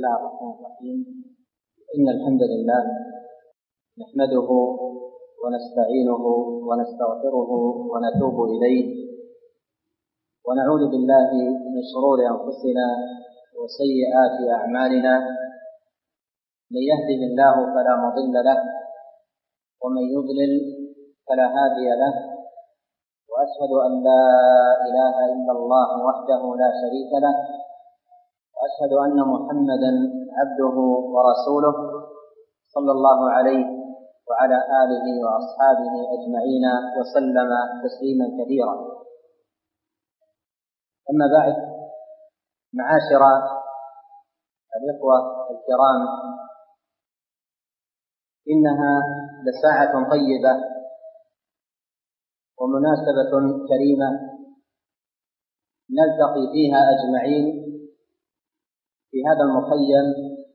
الله الرحمن الرحيم. إن الحمد لله نحمده ونستعينه ونستغفره ونتوب إليه، ونعوذ بالله من شرور أنفسنا وسيئات أعمالنا. من يهده الله فلا مضل له، ومن يضلل فلا هادي له، وأشهد أن لا إله إلا الله وحده لا شريك له، وأشهد أن محمدا عبده ورسوله صلى الله عليه وعلى آله وأصحابه أجمعين وسلم تسليما كثيرا. أما بعد، معاشر الإخوة الكرام، إنها لساعة طيبة ومناسبة كريمة نلتقي فيها أجمعين في هذا المخيم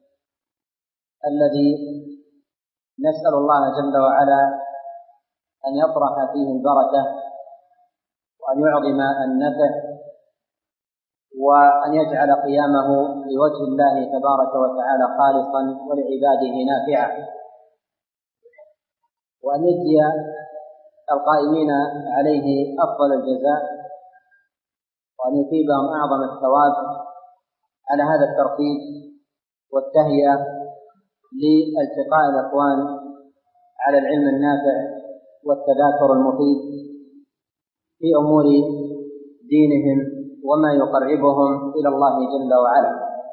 الذي نسأل الله جل وعلا أن يطرح فيه البركة، وأن يعظم النفع، وأن يجعل قيامه لوجه الله تبارك وتعالى خالصا ولعباده نافعا، وأن يجزي القائمين عليه أفضل الجزاء، وأن يثيبهم أعظم الثواب على هذا الترتيب والتهيئة لالتقاء الإخوان على العلم النافع والتذاكر المفيد في أمور دينهم وما يقربهم إلى الله جل وعلا.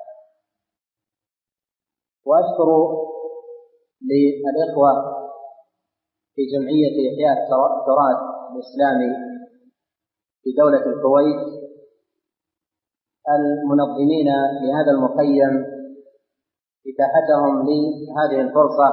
وأشكر للإخوة في جمعية إحياء التراث الإسلامي في دولة الكويت المنظمين لهذا المخيم إتاحتهم لهذه الفرصة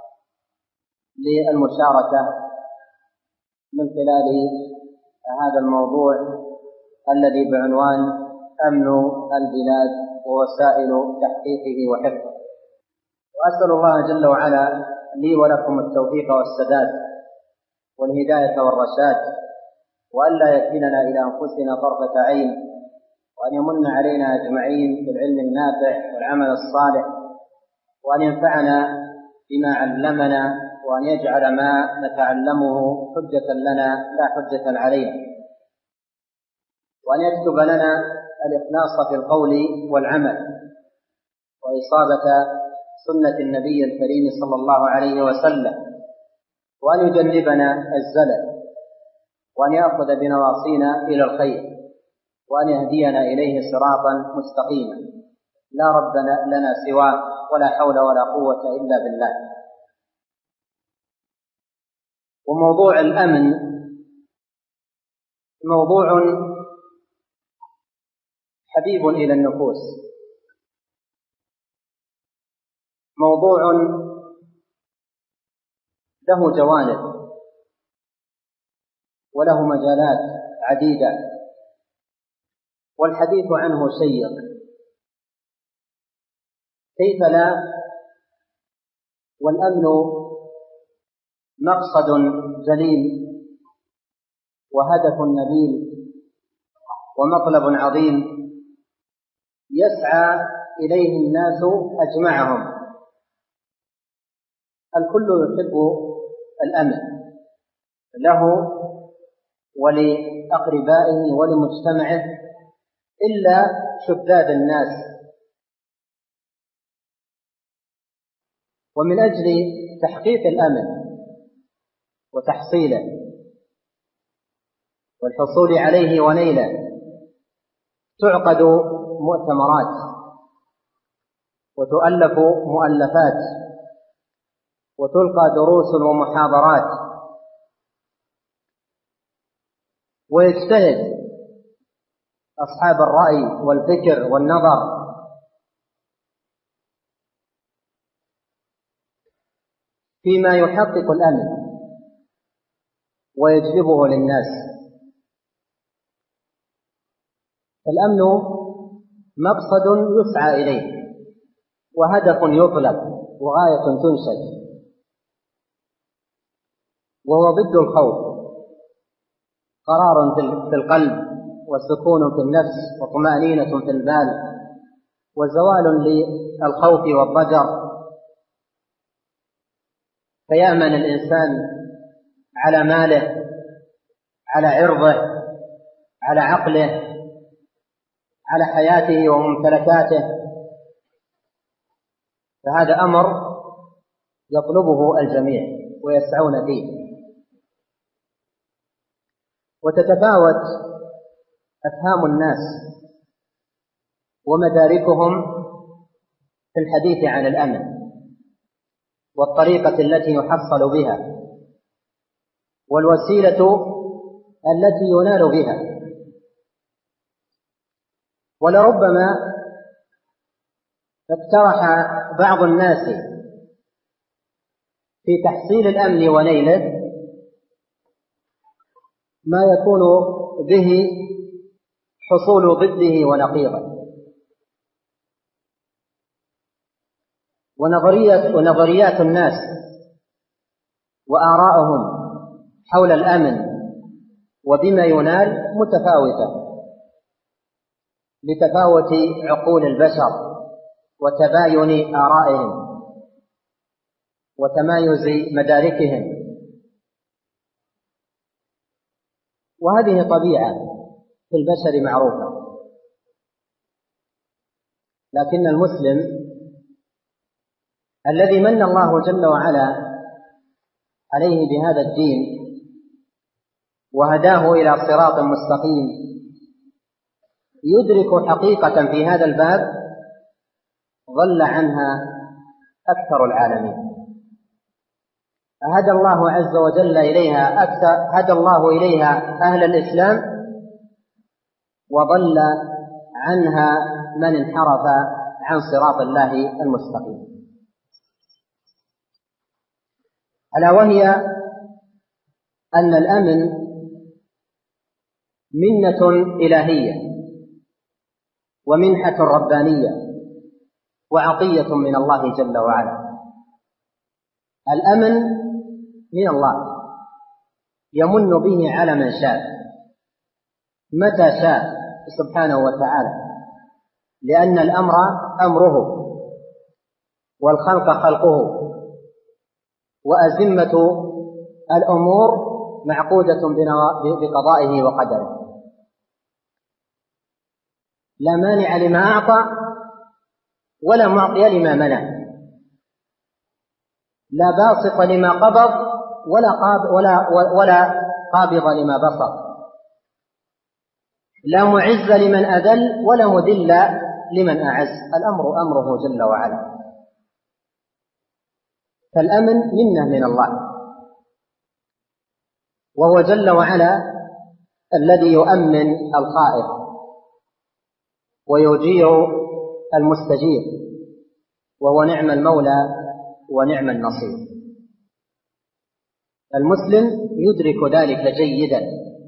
للمشاركة من خلال هذا الموضوع الذي بعنوان أمن البلاد ووسائل تحقيقه وحفظه. وأسأل الله جل وعلا لي ولكم التوفيق والسداد والهداية والرشاد، وألا يكلنا إلى أنفسنا طرفة عين، وأن يمن علينا أجمعين بالعلم النافع والعمل الصالح، وأن ينفعنا بما علمنا، وأن يجعل ما نتعلمه حجة لنا لا حجة علينا، وأن يكتب لنا الإخلاص في القول والعمل، وإصابة سنة النبي الكريم صلى الله عليه وسلم، وأن يجنبنا الزلل، وأن يأخذ بنواصينا إلى الخير، وأن يهدينا إليه صراطا مستقيما لا رب لنا سواه، ولا حول ولا قوة إلا بالله. وموضوع الأمن موضوع حبيب إلى النفوس، موضوع له جوانب وله مجالات عديدة، والحديث عنه شيق، كيف لا؟ والأمن مقصد جليل وهدف نبيل ومطلب عظيم يسعى إليه الناس أجمعهم. الكل يحب الأمن له ولأقربائه ولمجتمعه إلا شداد الناس. ومن أجل تحقيق الأمن وتحصيله والحصول عليه ونيله تعقد مؤتمرات وتؤلف مؤلفات وتلقى دروس ومحاضرات، ويجتهد أصحاب الرأي والفكر والنظر فيما يحقق الأمن ويجلبه للناس. الأمن مقصد يسعى إليه وهدف يطلب وغاية تنشد، وهو ضد الخوف، قرار في القلب وسكون في النفس وطمأنينة في البال وزوال للخوف والضجر، فيأمن الإنسان على ماله، على عرضه، على عقله، على حياته وممتلكاته. فهذا أمر يطلبه الجميع ويسعون فيه. وتتفاوت أفهام الناس ومداركهم في الحديث عن الأمن والطريقة التي يحصل بها والوسيلة التي ينال بها. ولربما اقترح بعض الناس في تحصيل الأمن ونيله ما يكون به حصول ضده ونقيضه. ونظريات الناس وآراءهم حول الأمن وبما ينال متفاوتة لتفاوت عقول البشر وتباين آرائهم وتمايز مداركهم. وهذه طبيعة في البشر معروفة، لكن المسلم الذي من الله جل وعلا عليه بهذا الدين وهداه إلى صراط مستقيم يدرك حقيقة في هذا الباب ضل عنها أكثر العالمين. هدى الله عز وجل إليها هدى الله إليها أهل الإسلام، وضل عنها من انحرف عن صراط الله المستقيم. ألا وهي أن الأمن منة إلهية ومنحة ربانية وعطية من الله جل وعلا. الأمن من الله يمن به على من شاء متى شاء سبحانه وتعالى، لأن الأمر أمره والخلق خلقه، وأزمة الأمور معقودة بقضائه وقدره. لا مانع لما أعطى ولا معطي لما منع، لا باسط لما قبض ولا قابض لما بسط، لا معز لمن أذل ولا مذل لمن أعز. الأمر أمره جل وعلا. فالأمن منة من الله، وهو جل وعلا الذي يؤمن الخائف ويجير المستجير، وهو نعم المولى ونعم النصير. المسلم يدرك ذلك جيدا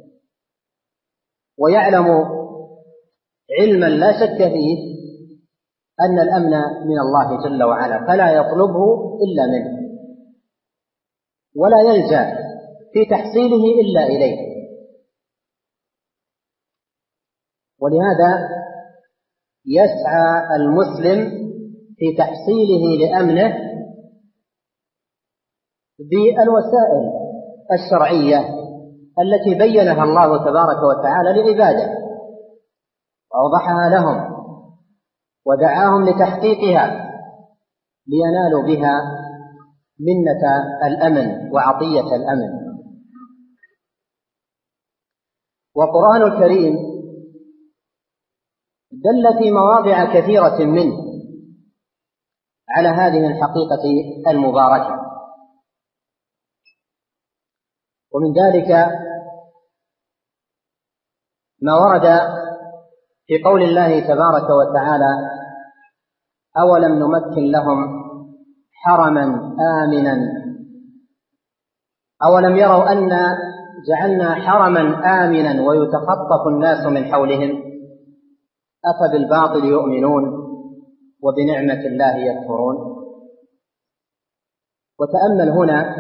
ويعلم علما لا شك فيه أن الأمن من الله جل وعلا، فلا يطلبه إلا منه ولا يلجأ في تحصيله إلا إليه. ولهذا يسعى المسلم في تحصيله لأمنه بالوسائل الشرعية التي بينها الله تبارك وتعالى لعباده وأوضحها لهم ودعاهم لتحقيقها لينالوا بها منة الأمن وعطية الأمن. والقرآن الكريم دل في مواضع كثيرة منه على هذه الحقيقة المباركة، ومن ذلك ما ورد في قول الله تبارك وتعالى: أولم نمكن لهم حرما آمنا، أولم يروا أن جعلنا حرما آمنا ويتخطف الناس من حولهم، أفبالباطل يؤمنون وبنعمة الله يكفرون. وتأمل هنا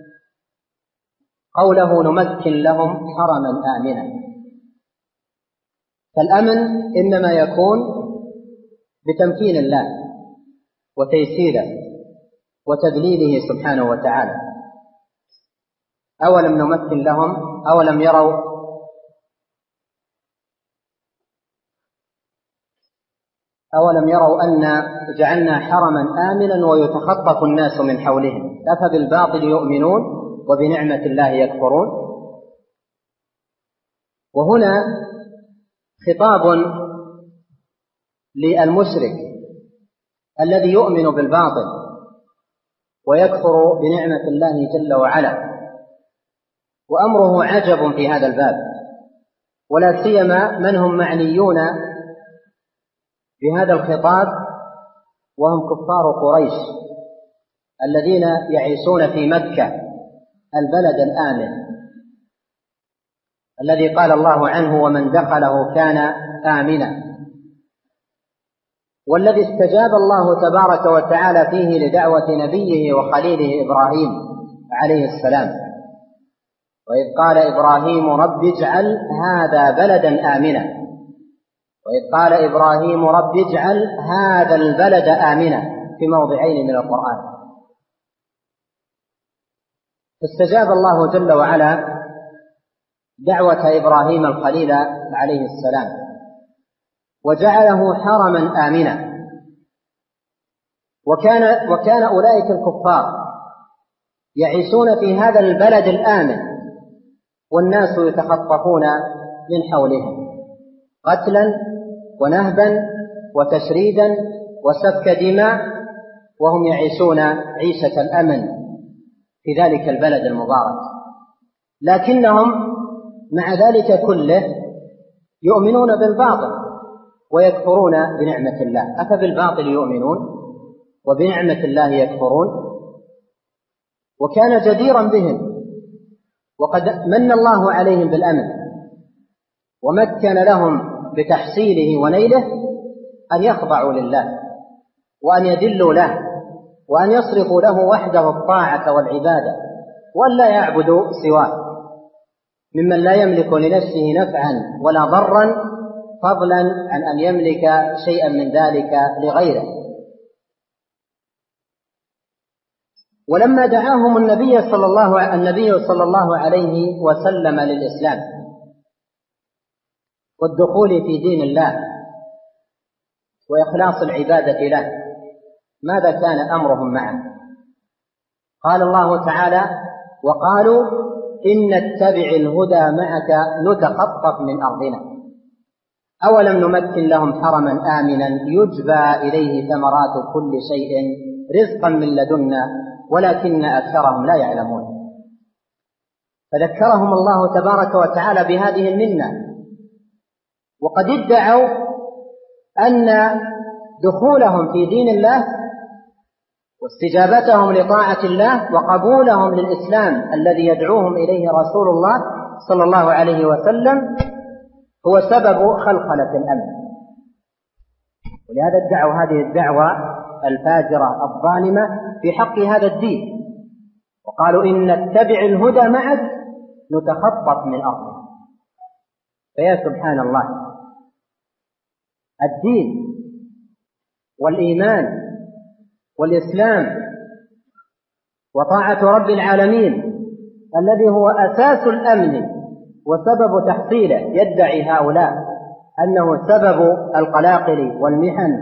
قوله نمكن لهم حرما آمنا، فالأمن إنما يكون بتمكين الله وتيسيره وتذليله سبحانه وتعالى. أولم نمكن لهم أولم يروا أن جعلنا حرما آمنا ويتخطف الناس من حولهم أفبالباطل يؤمنون وبنعمة الله يكفرون. وهنا خطاب للمشرك الذي يؤمن بالباطل ويكفر بنعمة الله جل وعلا، وأمره عجب في هذا الباب، ولا سيما من هم معنيون بهذا الخطاب وهم كفار قريش الذين يعيشون في مكة البلد الآمن الذي قال الله عنه ومن دخله كان آمنا، والذي استجاب الله تبارك وتعالى فيه لدعوة نبيه وخليله إبراهيم عليه السلام، وإذ قال إبراهيم رب اجعل هذا بلدا آمنا، وإذ قال إبراهيم رب اجعل هذا البلد آمنا، في موضعين من القرآن. فاستجاب الله جل وعلا دعوة إبراهيم الخليل عليه السلام وجعله حرما آمنا. وكان أولئك الكفار يعيشون في هذا البلد الآمن والناس يتخطفون من حولهم قتلا ونهبا وتشريدا وسفك دماء، وهم يعيشون عيشة الأمن في ذلك البلد المبارك، لكنهم مع ذلك كله يؤمنون بالباطل ويكفرون بنعمة الله. أفبالباطل يؤمنون وبنعمة الله يكفرون؟ وكان جديرا بهم، وقد من الله عليهم بالأمن ومكن لهم بتحصيله ونيله أن يخضعوا لله وأن يذلوا له وأن يصرفوا له وحده الطاعة والعبادة وأن لا يعبدوا سواه ممن لا يملك لنفسه نفعا ولا ضرا، فضلا عن أن يملك شيئا من ذلك لغيره. ولما دعاهم النبي صلى الله عليه وسلم للإسلام والدخول في دين الله وإخلاص العبادة له، ماذا كان أمرهم معه؟ قال الله تعالى وقالوا إن نتبع الهدى معك نتخطف من أرضنا أولم نمكن لهم حرما آمنا يجبى إليه ثمرات كل شيء رزقا من لدنا ولكن أكثرهم لا يعلمون. فذكرهم الله تبارك وتعالى بهذه المنة، وقد ادعوا أن دخولهم في دين الله واستجابتهم لطاعة الله وقبولهم للإسلام الذي يدعوهم إليه رسول الله صلى الله عليه وسلم هو سبب خلخلة الأمن. ولهذا ادعوا هذه الدعوة الفاجرة الظالمة في حق هذا الدين، وقالوا إن نتبع الهدى معك نتخطف من أرضنا. فيا سبحان الله، الدين والإيمان والإسلام وطاعة رب العالمين الذي هو أساس الأمن وسبب تحصيله، يدعي هؤلاء أنه سبب القلاقل والمحن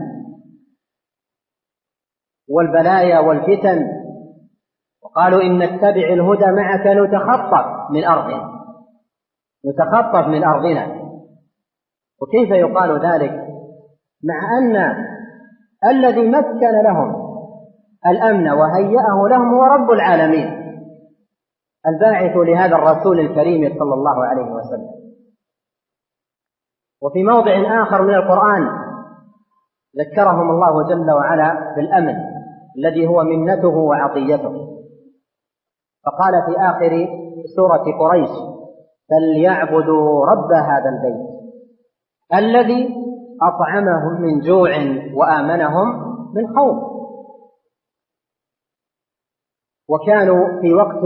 والبلايا والفتن، وقالوا إن نتبع الهدى معك نتخطف من أرضنا. وكيف يقال ذلك مع أن الذي مكن لهم الأمن وهيأه لهم هو رب العالمين الباعث لهذا الرسول الكريم صلى الله عليه وسلم. وفي موضع آخر من القرآن ذكرهم الله جل وعلا بالأمن الذي هو منته وعطيته، فقال في آخر سورة قريش فليعبدوا رب هذا البيت الذي أطعمهم من جوع وآمنهم من خوف. وكانوا في وقت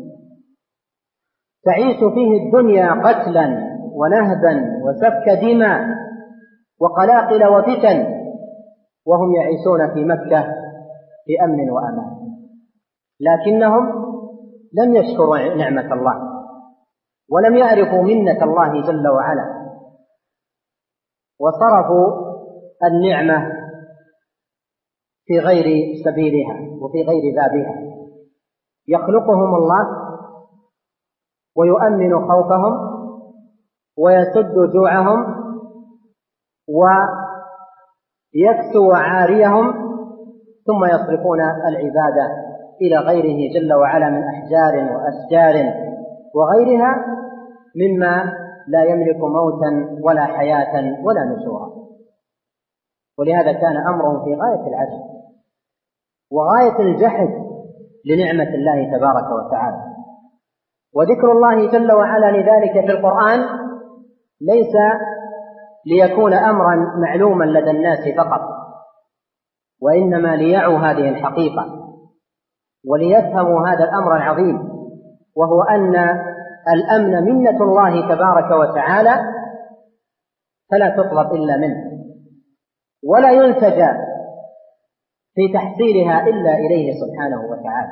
تعيش فيه الدنيا قتلا ونهبا وسفك دماء وقلاقل وفتن، وهم يعيشون في مكة في أمن وأمان، لكنهم لم يشكروا نعمة الله ولم يعرفوا منة الله جل وعلا، وصرفوا النعمة في غير سبيلها وفي غير بابها. يخلقهم الله ويؤمن خوفهم ويسد جوعهم ويكسو عاريهم، ثم يصرفون العبادة إلى غيره جل وعلا من أحجار وأشجار وغيرها مما لا يملك موتا ولا حياة ولا نشورا. ولهذا كان أمرهم في غاية العجب وغاية الجحد لنعمة الله تبارك وتعالى. وذكر الله جل وعلا لذلك في القرآن ليس ليكون أمرا معلوما لدى الناس فقط، وإنما ليعوا هذه الحقيقة وليفهموا هذا الأمر العظيم، وهو أن الأمن منة الله تبارك وتعالى فلا تطلب إلا منه، ولا يلتجأ في تحصيلها إلا إليه سبحانه وتعالى.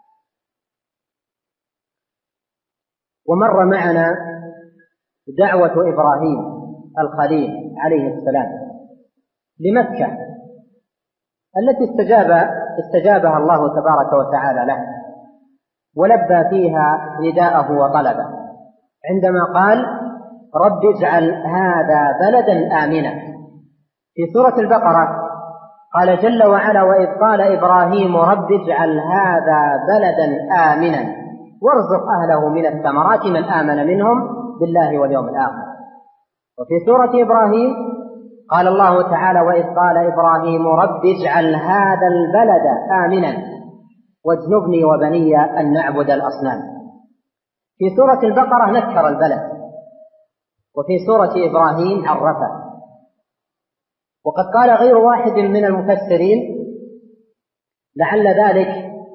ومر معنا دعوة إبراهيم الخليل عليه السلام لمكة التي استجابها الله تبارك وتعالى له، ولبى فيها نداءه وطلبه عندما قال: رب اجعل هذا بلدا آمنا. في سورة البقرة قال جل وعلا: وإذ قال إبراهيم رب اجعل هذا بلدا آمنا وارزق أهله من الثمرات من آمن منهم بالله واليوم الآخر. وفي سورة إبراهيم قال الله تعالى: وإذ قال إبراهيم رب اجعل هذا البلد آمنا واجنبني وبني أن نعبد الأصنام. في سورة البقرة نكر البلد، وفي سورة إبراهيم عرفه. وقد قال غير واحد من المفسرين لعل ذلك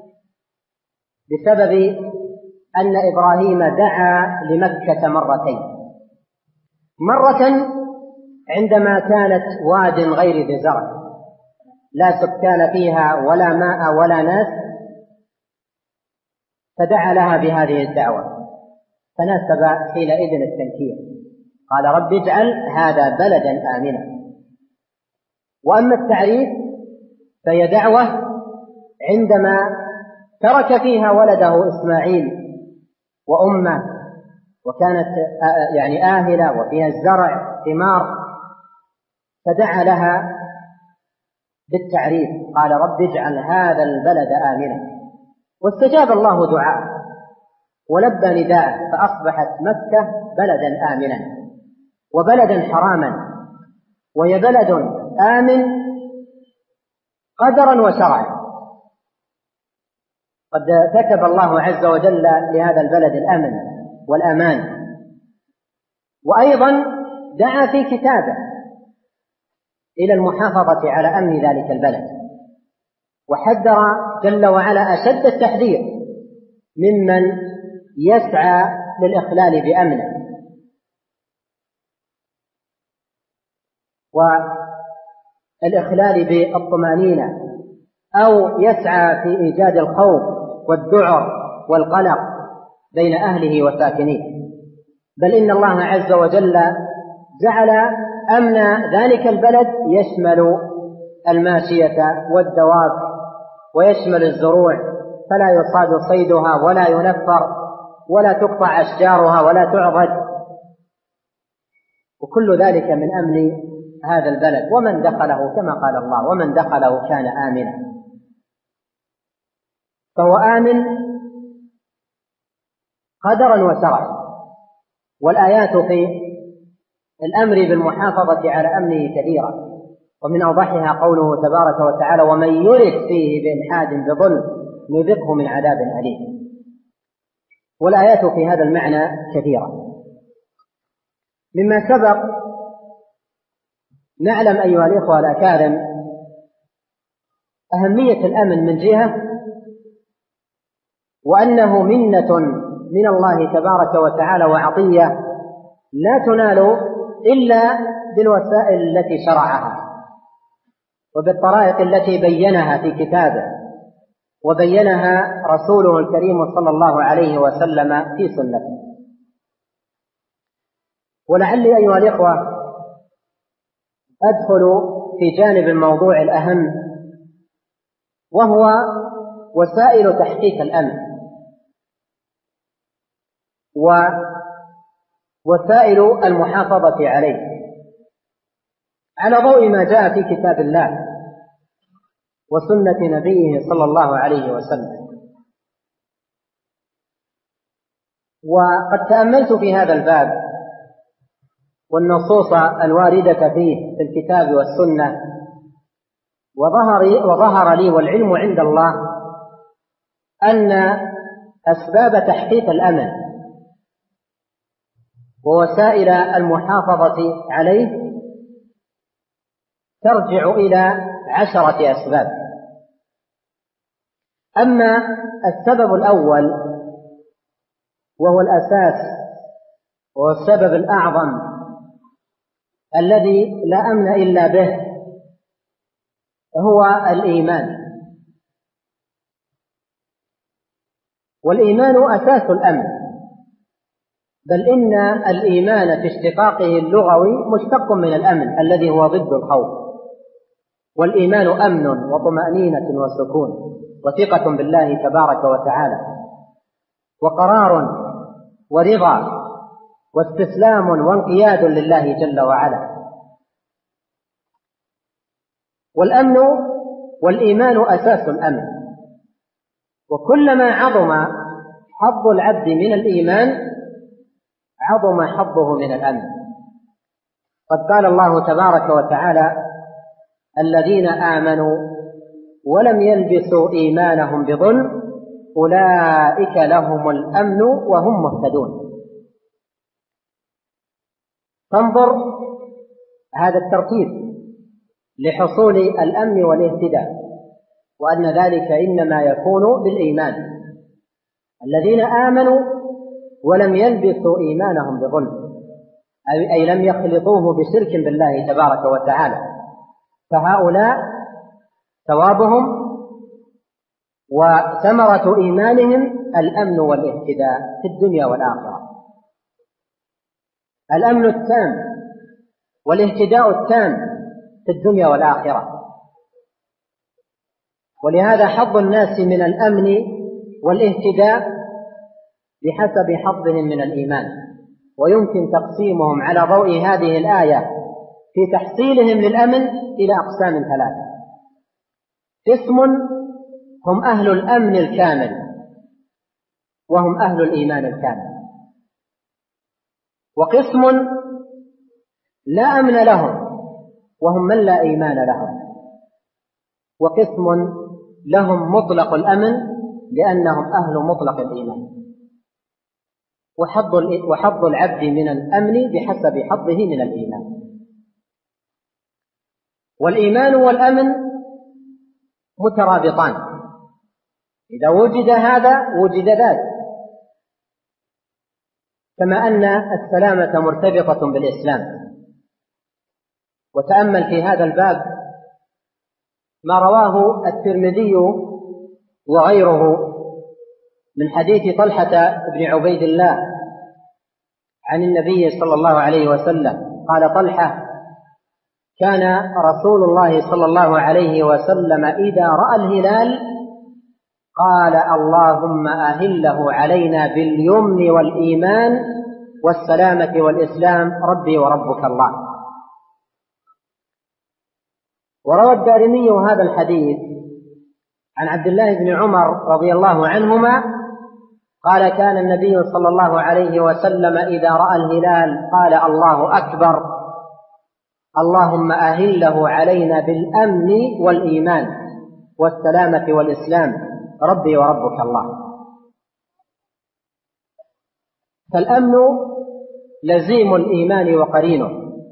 بسبب أن إبراهيم دعا لمكة مرتين، مرة عندما كانت واد غير ذي زرع لا سكان فيها ولا ماء ولا ناس، فدعا لها بهذه الدعوة فناسب حينئذ التنكير، قال رب اجعل هذا بلدا آمنا. وأما التعريف فهي دعوة عندما ترك فيها ولده إسماعيل وأمه، وكانت يعني آهلة وفيها الزرع ثمار، فدعا لها بالتعريف قال رب اجعل هذا البلد آمنا، واستجاب الله دعاءه ولبى نداءه، فأصبحت مكة بلدا آمنا وبلدا حراما، وهي بلد آمن قدرا وشرعا. قد كتب الله عز وجل لهذا البلد الأمن والأمان، وأيضا دعا في كتابه إلى المحافظة على أمن ذلك البلد، وحذر جل وعلا أشد التحذير ممن يسعى للإخلال بأمنه والإخلال بالطمأنينة، أو يسعى في إيجاد الخوف والذعر والقلق بين أهله وساكنيه. بل إن الله عز وجل جعل أمن ذلك البلد يشمل الماشية والدواب ويشمل الزروع، فلا يصاد صيدها ولا ينفر ولا تقطع أشجارها ولا تعضد، وكل ذلك من أمن هذا البلد. ومن دخله كما قال الله: ومن دخله كان آمنا. فهو آمن قدرا وشرعا. والآيات في الأمر بالمحافظة على أمنه كثيرة، ومن أوضحها قوله تبارك وتعالى: ومن يرد فيه بإلحاد بظلم نذقه من عذاب أليم. والآيات في هذا المعنى كثيرة. مما سبق نعلم أيها الإخوة الأكارم أهمية الأمن من جهة، وأنه منة من الله تبارك وتعالى وعطية لا تنال إلا بالوسائل التي شرعها. وبالطرائق التي بينها في كتابه وبينها رسوله الكريم صلى الله عليه وسلم في سنته. ولعلي أيها الإخوة أدخل في جانب الموضوع الأهم، وهو وسائل تحقيق الأمن ووسائل المحافظة عليه على ضوء ما جاء في كتاب الله وسنة نبيه صلى الله عليه وسلم. وقد تأملت في هذا الباب والنصوص الواردة فيه في الكتاب والسنة، وظهر لي والعلم عند الله أن أسباب تحقيق الأمن ووسائل المحافظة عليه ترجع إلى 10 أسباب. أما السبب الأول وهو الأساس وهو السبب الأعظم الذي لا أمن إلا به هو الإيمان. والإيمان أساس الأمن، بل إن الإيمان في اشتقاقه اللغوي مشتق من الأمن الذي هو ضد الخوف. والإيمان أمن وطمأنينة وسكون وثقة بالله تبارك وتعالى وقرار ورضا واستسلام وانقياد لله جل وعلا. والأمن والإيمان أساس الأمن، وكلما عظم حظ العبد من الإيمان عظم حظه من الأمن. قد قال الله تبارك وتعالى: الذين آمنوا ولم يلبسوا إيمانهم بظلم أولئك لهم الأمن وهم مهتدون. فانظر هذا الترتيب لحصول الأمن والاهتداء، وأن ذلك إنما يكون بالإيمان. الذين آمنوا ولم يلبسوا إيمانهم بظلم، أي لم يخلطوه بشرك بالله تبارك وتعالى، فهؤلاء ثوابهم وثمرة إيمانهم الأمن والاهتداء في الدنيا والآخرة. الأمن التام والاهتداء التام في الدنيا والآخرة. ولهذا حظ الناس من الأمن والاهتداء بحسب حظهم من الإيمان، ويمكن تقسيمهم على ضوء هذه الآية في تحصيلهم للأمن إلى أقسام 3. قسم هم أهل الأمن الكامل وهم أهل الإيمان الكامل، وقسم لا أمن لهم وهم من لا إيمان لهم، وقسم لهم مطلق الأمن لأنهم أهل مطلق الإيمان. وحظ العبد من الأمن بحسب حظه من الإيمان. والإيمان والأمن مترابطان، إذا وجد هذا وجد ذاك، كما أن السلامة مرتبطة بالإسلام. وتأمل في هذا الباب ما رواه الترمذي وغيره من حديث طلحة بن عبيد الله عن النبي صلى الله عليه وسلم قال طلحة: كان رسول الله صلى الله عليه وسلم إذا رأى الهلال قال: اللهم أهله علينا باليمن والإيمان والسلامة والإسلام ربي وربك الله. وروى الدارمي هذا الحديث عن عبد الله بن عمر رضي الله عنهما قال: كان النبي صلى الله عليه وسلم إذا رأى الهلال قال: الله أكبر، اللهم أهله علينا بالأمن والإيمان والسلامة والإسلام ربي وربك الله. فالأمن لزيم الإيمان وقرينه،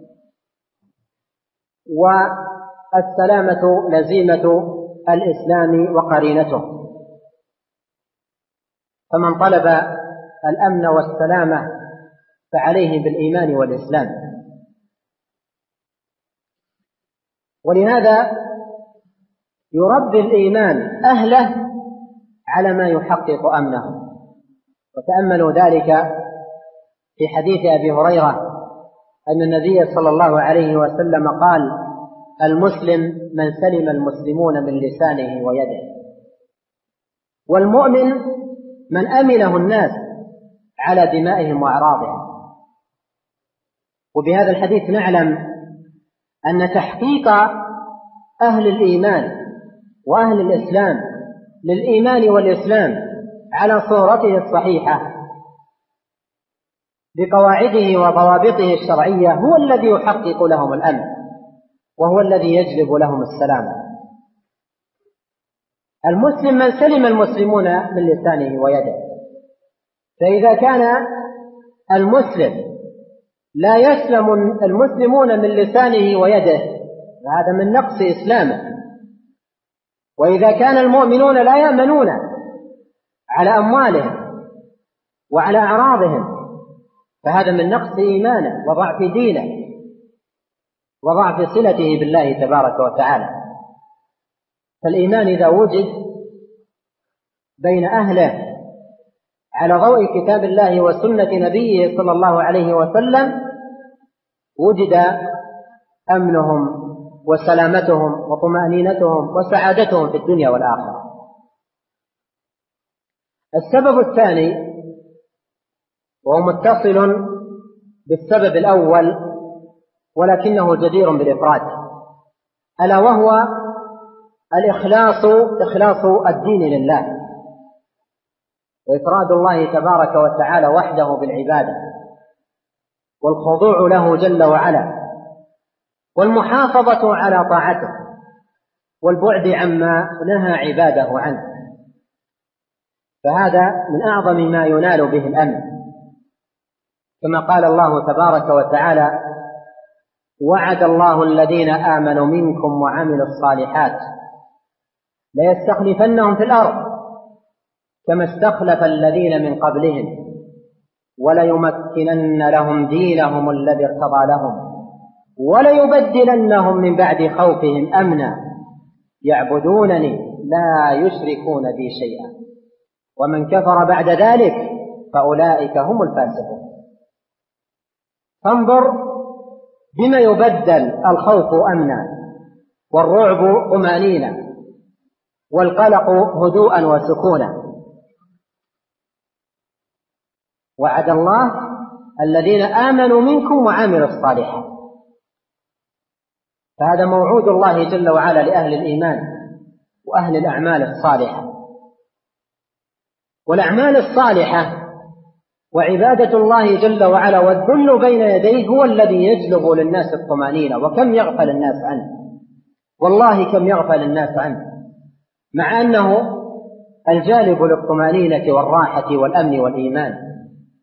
والسلامة لزيمة الإسلام وقرينته. فمن طلب الأمن والسلامة فعليه بالإيمان والإسلام. ولهذا يربي الإيمان أهله على ما يحقق أمنهم. وتأملوا ذلك في حديث أبي هريرة أن النبي صلى الله عليه وسلم قال: المسلم من سلم المسلمون من لسانه ويده، والمؤمن من أمنه الناس على دمائهم وأعراضهم. وبهذا الحديث نعلم أن تحقيق أهل الإيمان وأهل الإسلام للإيمان والإسلام على صورته الصحيحة بقواعده وضوابطه الشرعية هو الذي يحقق لهم الأمن، وهو الذي يجلب لهم السلام. المسلم من سلم المسلمون من لسانه ويده، فإذا كان المسلم لا يسلم المسلمون من لسانه ويده فهذا من نقص إسلامه. وإذا كان المؤمنون لا يأمنون على أموالهم وعلى أعراضهم فهذا من نقص إيمانه وضعف دينه وضعف صلته بالله تبارك وتعالى. فالإيمان إذا وجد بين أهله على ضوء كتاب الله وسنة نبيه صلى الله عليه وسلم وجد أمنهم وسلامتهم وطمأنينتهم وسعادتهم في الدنيا والآخرة. السبب الثاني وهو متصل بالسبب الأول ولكنه جدير بالإفراد، ألا وهو إخلاص الدين لله وإفراد الله تبارك وتعالى وحده بالعبادة والخضوع له جل وعلا والمحافظة على طاعته والبعد عما نهى عباده عنه. فهذا من أعظم ما ينال به الأمن، كما قال الله تبارك وتعالى: وعد الله الذين آمنوا منكم وعملوا الصالحات ليستخلفنهم في الأرض كما استخلف الذين من قبلهم وليمكنن لهم دينهم الذي ارتضى لهم وليبدلنهم من بعد خوفهم أمنا يعبدونني لا يشركون بي شيئا ومن كفر بعد ذلك فأولئك هم الفاسقون. فانظر بما يبدل الخوف أمنا والرعب طمأنينة والقلق هدوءا وسكونا. وعد الله الذين آمنوا منكم وعملوا الصالحات، فهذا موعود الله جل وعلا لأهل الإيمان وأهل الأعمال الصالحة. والأعمال الصالحة وعبادة الله جل وعلا والذل بين يديه هو الذي يجلب للناس الطمأنينة. وكم يغفل الناس عنه، والله كم يغفل الناس عنه، مع أنه الجالب للطمأنينة والراحة والأمن والإيمان.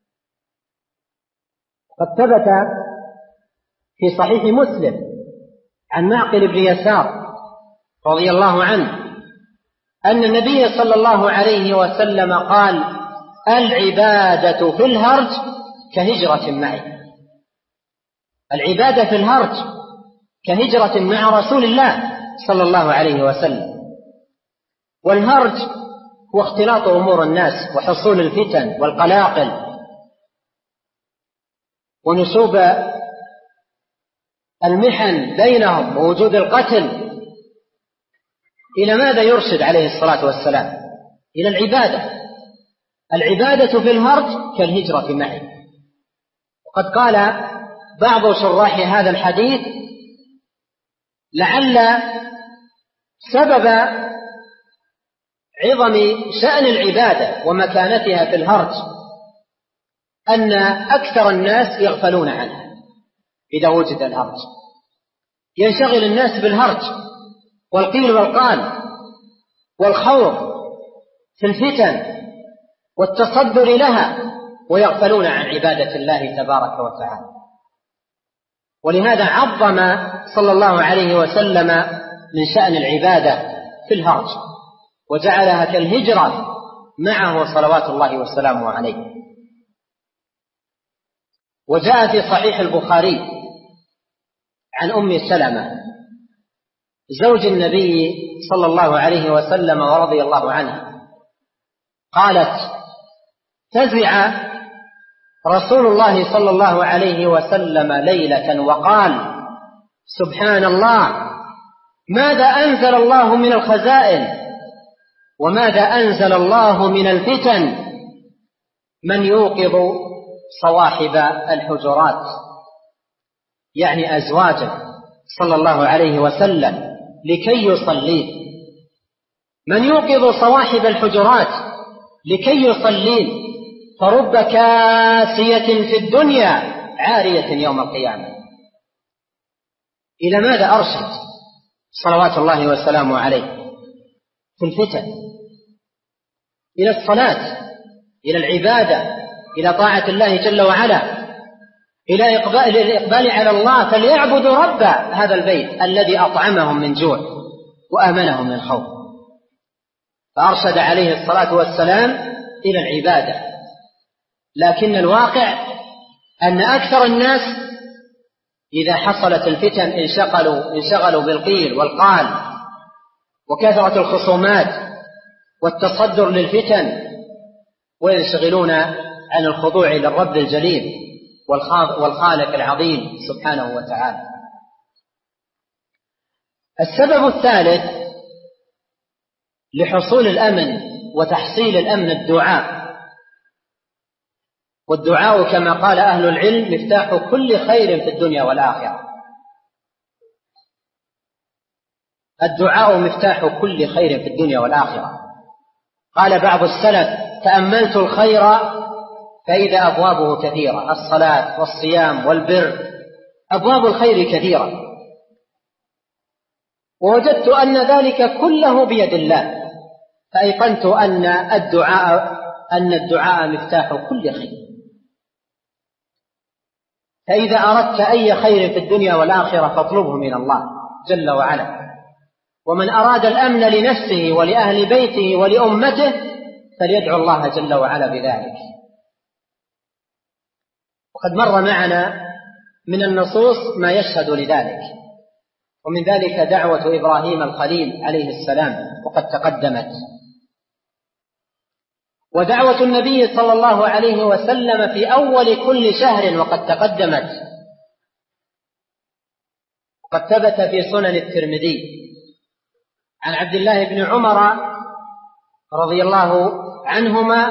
قد ثبت في صحيح مسلم عن معقل بن يسار رضي الله عنه أن النبي صلى الله عليه وسلم قال: العبادة في الهرج كهجرة معي. العبادة في الهرج كهجرة مع رسول الله صلى الله عليه وسلم. والهرج هو اختلاط أمور الناس وحصول الفتن والقلاقل ونسوب المحن بينهم ووجود القتل. إلى ماذا يرشد عليه الصلاة والسلام؟ إلى العبادة. العبادة في الهرج كالهجرة معي. وقد قال بعض شراح هذا الحديث: لعل سبب عظم شأن العبادة ومكانتها في الهرج أن أكثر الناس يغفلون عنها. إذا وجد الهرج ينشغل الناس بالهرج والقيل والقال والخوض في الفتن والتصدر لها ويغفلون عن عبادة الله تبارك وتعالى. ولهذا عظم صلى الله عليه وسلم من شأن العبادة في الهرج وجعلها كالهجرة معه صلوات الله وسلامه عليه. وجاء في صحيح البخاري عن أم سلمة زوج النبي صلى الله عليه وسلم ورضي الله عنه، قالت: فزع رسول الله صلى الله عليه وسلم ليلة وقال: سبحان الله، ماذا أنزل الله من الخزائن وماذا أنزل الله من الفتن، من يوقظ صواحب الحجرات، يعني أزواجه صلى الله عليه وسلم لكي يصلين، من يوقظ صواحب الحجرات لكي يصلين، فرب كاسية في الدنيا عارية يوم القيامة. إلى ماذا أرشد صلوات الله وسلامه عليه؟ في الفتن، إلى الصلاة، إلى العبادة، إلى طاعة الله جل وعلا، إلى الإقبال على الله، فليعبدوا رب هذا البيت الذي أطعمهم من جوع وآمنهم من خوف. فأرشد عليه الصلاة والسلام إلى العبادة. لكن الواقع أن أكثر الناس إذا حصلت الفتن انشغلوا بالقيل والقال وكثرة الخصومات والتصدر للفتن، وينشغلون عن الخضوع للرب الجليل والخالق العظيم سبحانه وتعالى. السبب الثالث لحصول الأمن وتحصيل الأمن الدعاء، والدعاء كما قال أهل العلم مفتاح كل خير في الدنيا والآخرة. الدعاء مفتاح كل خير في الدنيا والآخرة. قال بعض السلف: تأملت الخير فإذا أبوابه كثيرة، الصلاة والصيام والبر، أبواب الخير كثيرة، ووجدت أن ذلك كله بيد الله، فأيقنت أن الدعاء مفتاح كل خير. فإذا أردت أي خير في الدنيا والآخرة فاطلبه من الله جل وعلا. ومن أراد الأمن لنفسه ولأهل بيته ولأمته فليدعو الله جل وعلا بذلك. وقد مر معنا من النصوص ما يشهد لذلك، ومن ذلك دعوة إبراهيم الخليل عليه السلام وقد تقدمت، ودعوة النبي صلى الله عليه وسلم في أول كل شهر وقد تقدمت، وقد ثبت في سنن الترمذي عن عبد الله بن عمر رضي الله عنهما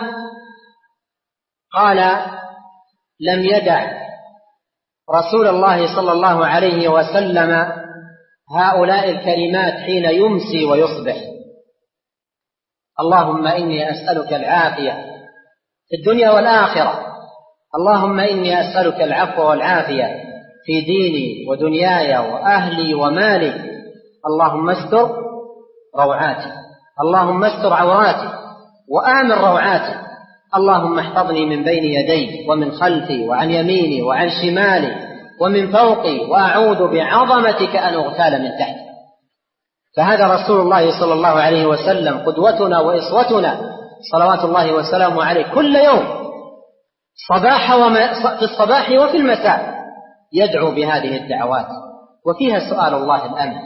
قال: لم يدع رسول الله صلى الله عليه وسلم هؤلاء الكلمات حين يمسي ويصبح: اللهم إني أسألك العافية في الدنيا والآخرة، اللهم إني أسألك العفو والعافية في ديني ودنياي وأهلي ومالي، اللهم استر روعاتي، اللهم استر عوراتي وآمن روعاتي، اللهم احفظني من بين يدي ومن خلفي وعن يميني وعن شمالي ومن فوقي، وأعوذ بعظمتك أن أغتال من تحتي. فهذا رسول الله صلى الله عليه وسلم قدوتنا وإسوتنا صلوات الله وسلامه عليه، كل يوم في الصباح وفي المساء يدعو بهذه الدعوات، وفيها سؤال الله الأمن،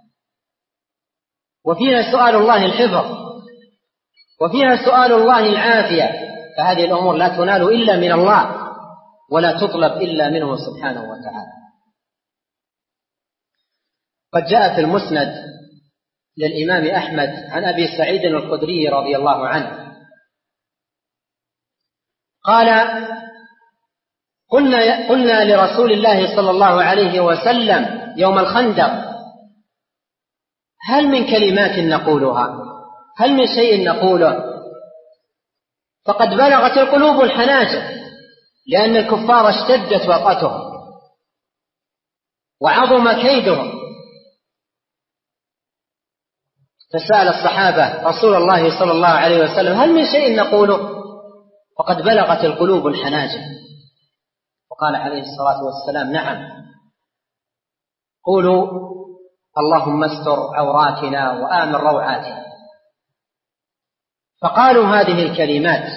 وفيها سؤال الله الحفظ، وفيها سؤال الله العافية. فهذه الأمور لا تنال إلا من الله ولا تطلب إلا منه سبحانه وتعالى. قد جاء في المسند للإمام أحمد عن أبي سعيد الخدري رضي الله عنه قال: قلنا لرسول الله صلى الله عليه وسلم يوم الخندق: هل من كلمات نقولها؟ هل من شيء نقوله؟ فقد بلغت القلوب الحناجر، لأن الكفار اشتدت وقتهم وعظم كيدهم. فسأل الصحابة رسول الله صلى الله عليه وسلم: هل من شيء نقوله؟ فقد بلغت القلوب الحناجر. وقال عليه الصلاة والسلام: نعم، قولوا اللهم استر عوراتنا وآمن روعاتنا. فقالوا هذه الكلمات،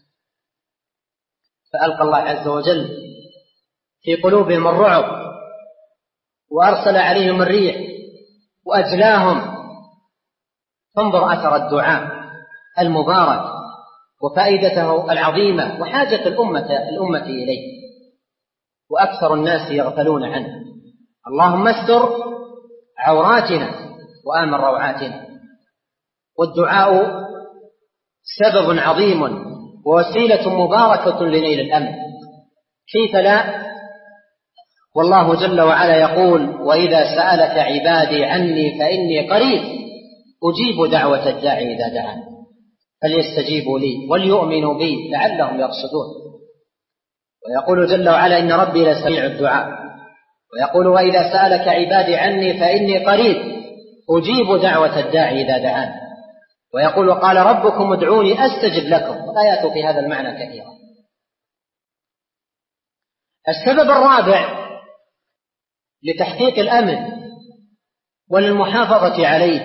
فألقى الله عز وجل في قلوبهم الرعب وأرسل عليهم الريح وأجلاهم. فانظر أثر الدعاء المبارك وفائدته العظيمة وحاجة الأمة إليه، وأكثر الناس يغفلون عنه. اللهم استر عوراتنا وآمن روعاتنا. والدعاء سبب عظيم ووسيلة مباركة لنيل الأمن، كيف لا؟ والله جل وعلا يقول: وإذا سألك عبادي عني فإني قريب أجيب دعوة الداعي إذا دعان فليستجيبوا لي وليؤمنوا بي لعلهم يرشدون. ويقول جل وعلا: إن ربي لسميع الدعاء. ويقول: وإذا سألك عبادي عني فإني قريب أجيب دعوة الداعي إذا دعان. ويقول: قال ربكم ادعوني أستجب لكم. والآيات في هذا المعنى كثيرة. السبب الرابع لتحقيق الأمن وللمحافظة عليه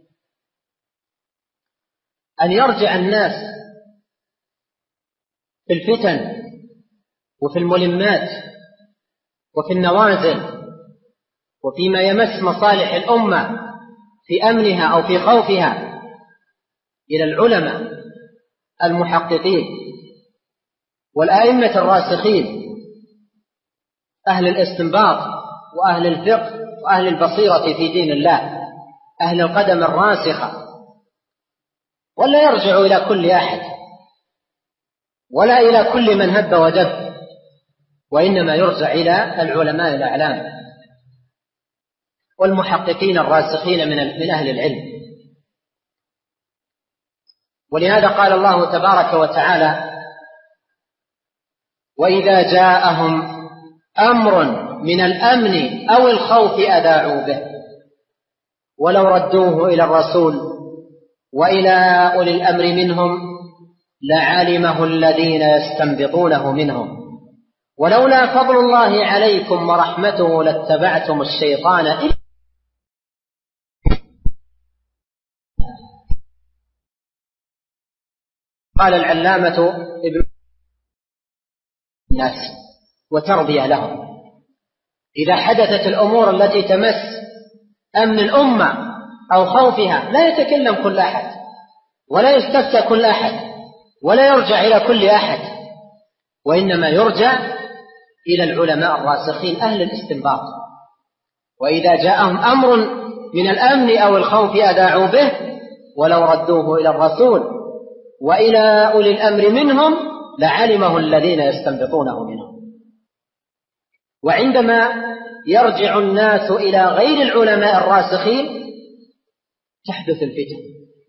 أن يرجع الناس في الفتن وفي الملمات وفي النوازل وفيما يمس مصالح الأمة في أمنها أو في خوفها إلى العلماء المحققين والآئمة الراسخين أهل الاستنباط وأهل الفقه وأهل البصيرة في دين الله، أهل القدم الراسخة، ولا يرجع إلى كل أحد ولا إلى كل من هب ودب، وإنما يرجع إلى العلماء الأعلام والمحققين الراسخين من أهل العلم. ولهذا قال الله تبارك وتعالى: وإذا جاءهم أمر من الأمن أو الخوف أذاعوا به ولو ردوه إلى الرسول وإلى أولي الأمر منهم لعلمه الذين يستنبطونه منهم ولولا فضل الله عليكم ورحمته لاتبعتم الشيطان إلا. قال العلامة ابن الناس وتربية لهم. إذا حدثت الأمور التي تمس أمن الأمة أو خوفها لا يتكلم كل أحد ولا يستفتى كل أحد ولا يرجع إلى كل أحد، وإنما يرجع إلى العلماء الراسخين أهل الاستنباط. وإذا جاءهم أمر من الأمن أو الخوف أذاعوا به ولو ردوه إلى الرسول وإلى أولي الأمر منهم لعلمه الذين يستنبطونه منهم. وعندما يرجع الناس إلى غير العلماء الراسخين تحدث الفتن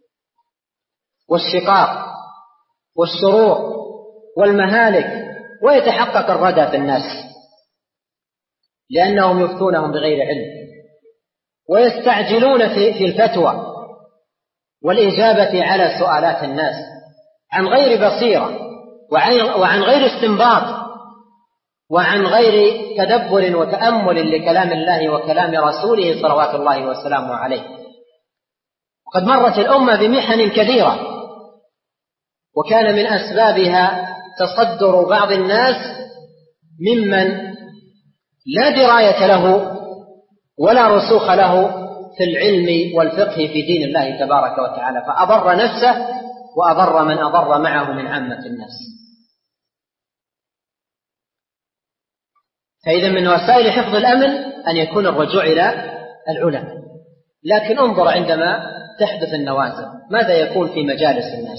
والشقاق والشرور والمهالك ويتحقق الردى في الناس، لأنهم يفتونهم بغير علم ويستعجلون في الفتوى والإجابة على سؤالات الناس عن غير بصيرة وعن غير استنباط وعن غير تدبر وتأمل لكلام الله وكلام رسوله صلوات الله وسلامه عليه. وقد مرت الأمة بمحن كثيرة وكان من أسبابها تصدر بعض الناس ممن لا دراية له ولا رسوخ له في العلم والفقه في دين الله تبارك وتعالى، فأضر نفسه وأضر من أضر معه من عامة الناس. فإذا من وسائل حفظ الأمن أن يكون الرجوع إلى العلماء. لكن انظر عندما تحدث النوازل ماذا يكون في مجالس الناس؟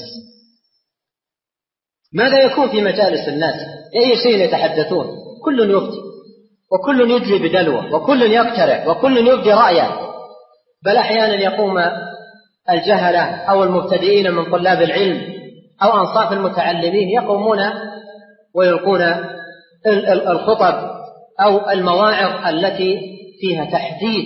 ماذا يكون في مجالس الناس؟ أي شيء يتحدثون، كل يفتي وكل يدلي بدلوه وكل يقترح وكل يبدي رأيه، بل أحيانا يقوم الجهلة أو المبتدئين من طلاب العلم أو أنصاف المتعلمين يقومون ويلقون الخطب أو المواعظ التي فيها تحديد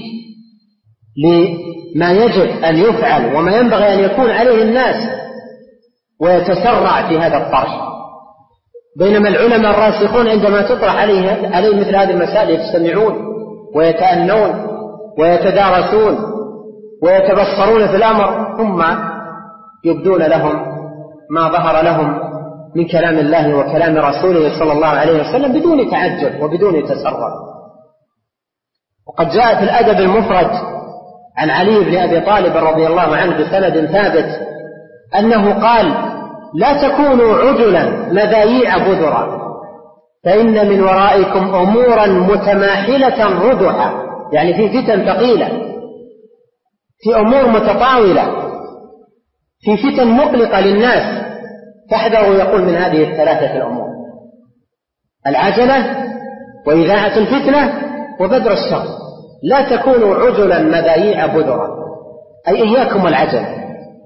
لما يجب أن يفعل وما ينبغي أن يكون عليه الناس، ويتسرع في هذا الطرح. بينما العلماء الراسخون عندما تطرح عليه مثل هذه المسائل يستمعون ويتأنون ويتدارسون ويتبصرون في الأمر، ثم يبدون لهم ما ظهر لهم من كلام الله وكلام رسوله صلى الله عليه وسلم بدون تعجل وبدون تسرع. وقد جاء في الأدب المفرد عن علي بن أبي طالب رضي الله عنه بسند ثابت أنه قال: لا تكونوا عجلا مذايع بذرا، فإن من ورائكم أمورا متماحلة ردحا، يعني في فتن ثقيلة، في أمور متطاولة، في فتن مقلقة للناس، فاحذروا يقول من هذه الثلاثة الأمور: العجلة، وإذاعة الفتنة، وبدر الشر. لا تكونوا عجلا مذايع بذرا، أي إياكم والعجل،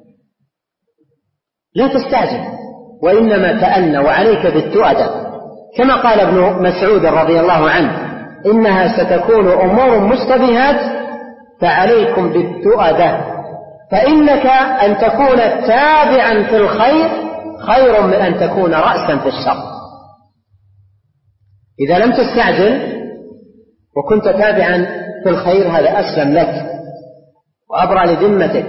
لا تستعجل، وإنما تأنى وعليك بالتؤدة، كما قال ابن مسعود رضي الله عنه: إنها ستكون أمور مشتبهات فعليكم بالتؤدة، فإنك أن تكون تابعا في الخير خير من أن تكون رأسا في الشر. إذا لم تستعجل وكنت تابعا في الخير هذا أسلم لك وأبرأ لذمتك،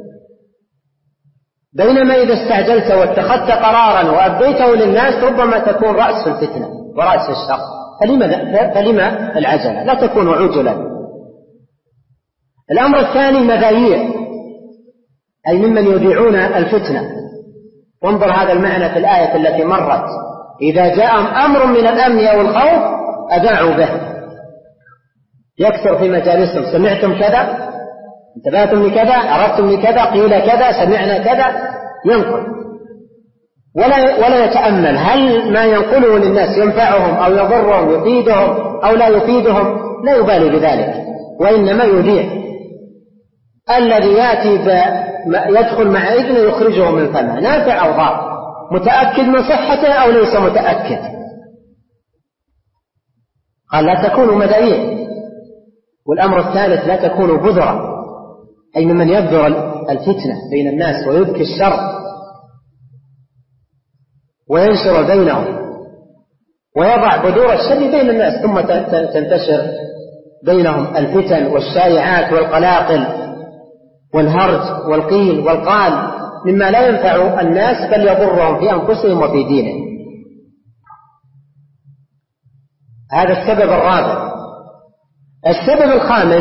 بينما إذا استعجلت واتخذت قرارا وأبديته للناس ربما تكون رأس الفتنة ورأس الشر. فلما العجلة؟ لا تكون عجلا. الأمر الثاني مذايع، أي ممن يذيعون الفتنة. وانظر هذا المعنى في الآية التي مرت: إذا جاء أمر من الأمن أو الخوف أذاعوا به. يكثر في مجالسهم: سمعتم كذا، انتبهتم لكذا، عرفتم لكذا، قيل كذا، سمعنا كذا، ينقل ولا يتأمل هل ما ينقله للناس ينفعهم أو يضرهم، يفيدهم أو لا يفيدهم، لا يبالي بذلك، وإنما يذيع. الذي يأتي يدخل مع إذنه يخرجه من فمه، نافع أو ضار، متأكد من صحته أو ليس متأكد. قال: لا تكونوا مذايع. والأمر الثالث: لا تكونوا بذرا، أي ممن يبذر الفتنة بين الناس ويبكي الشر وينشر بينهم ويضع بذور الشر بين الناس، ثم تنتشر بينهم الفتن والشائعات والقلاقل والهرج والقيل والقال مما لا ينفع الناس بل يضرهم في أنفسهم وفي دينهم. هذا السبب الرابع. السبب الخامس: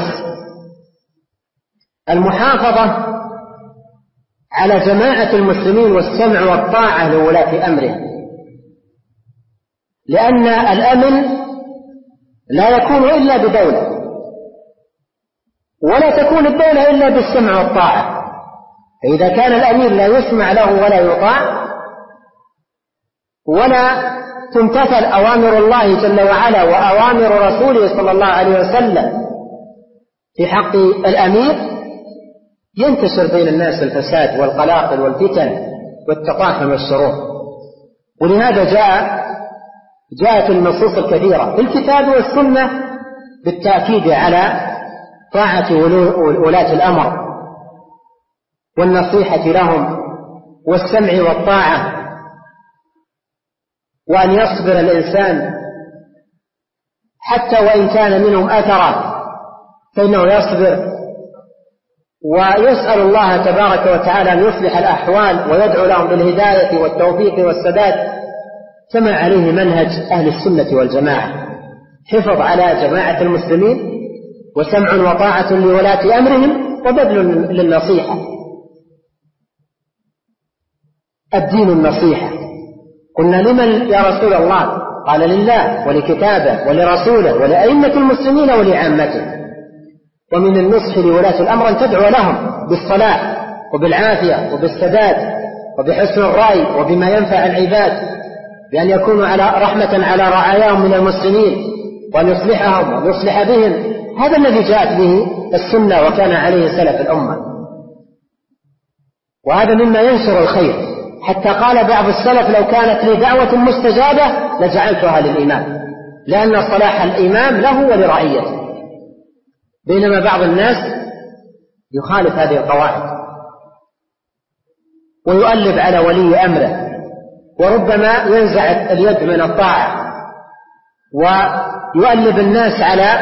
المحافظة على جماعة المسلمين والسمع والطاعة لولاة أمرهم، لأن الأمن لا يكون إلا بدولة، ولا تكون الدولة إلا بالسمع والطاعة. فإذا كان الأمير لا يسمع له ولا يطاع ولا تمتثل أوامر الله جل وعلا وأوامر رسوله صلى الله عليه وسلم في حق الأمير، ينتشر بين الناس الفساد والقلاقل والفتن والتطاحن والشرور. ولهذا جاءت النصوص الكثيرة في الكتاب والسنة بالتأكيد على طاعة ولاة الأمر والنصيحة لهم والسمع والطاعة، وأن يصبر الإنسان حتى وإن كان منهم أثرا فإنه يصبر ويسأل الله تبارك وتعالى أن يصلح الأحوال ويدعو لهم بالهداية والتوفيق والسداد، كما عليه منهج أهل السنة والجماعة: حفظ على جماعة المسلمين وسمع وطاعة لولاة أمرهم وبذل للنصيحة. الدين النصيحة. قلنا: لمن يا رسول الله؟ قال: لله ولكتابه ولرسوله ولأئمة المسلمين ولعامته. ومن النصح لولاة الأمر أن تدعو لهم بالصلاح وبالعافية وبالسداد وبحسن الرأي وبما ينفع العباد، بأن يكونوا على رحمة على رعاياهم من المسلمين، وأن يصلحهم ويصلح بهم. هذا الذي جاءت به السنة وكان عليه سلف الأمة، وهذا مما ينشر الخير. حتى قال بعض السلف: لو كانت لي دعوة مستجابة لجعلتها للإمام، لأن صلاح الإمام له ولرعيته. بينما بعض الناس يخالف هذه القواعد ويؤلب على ولي أمره، وربما ينزع اليد من الطاعة ويؤلب الناس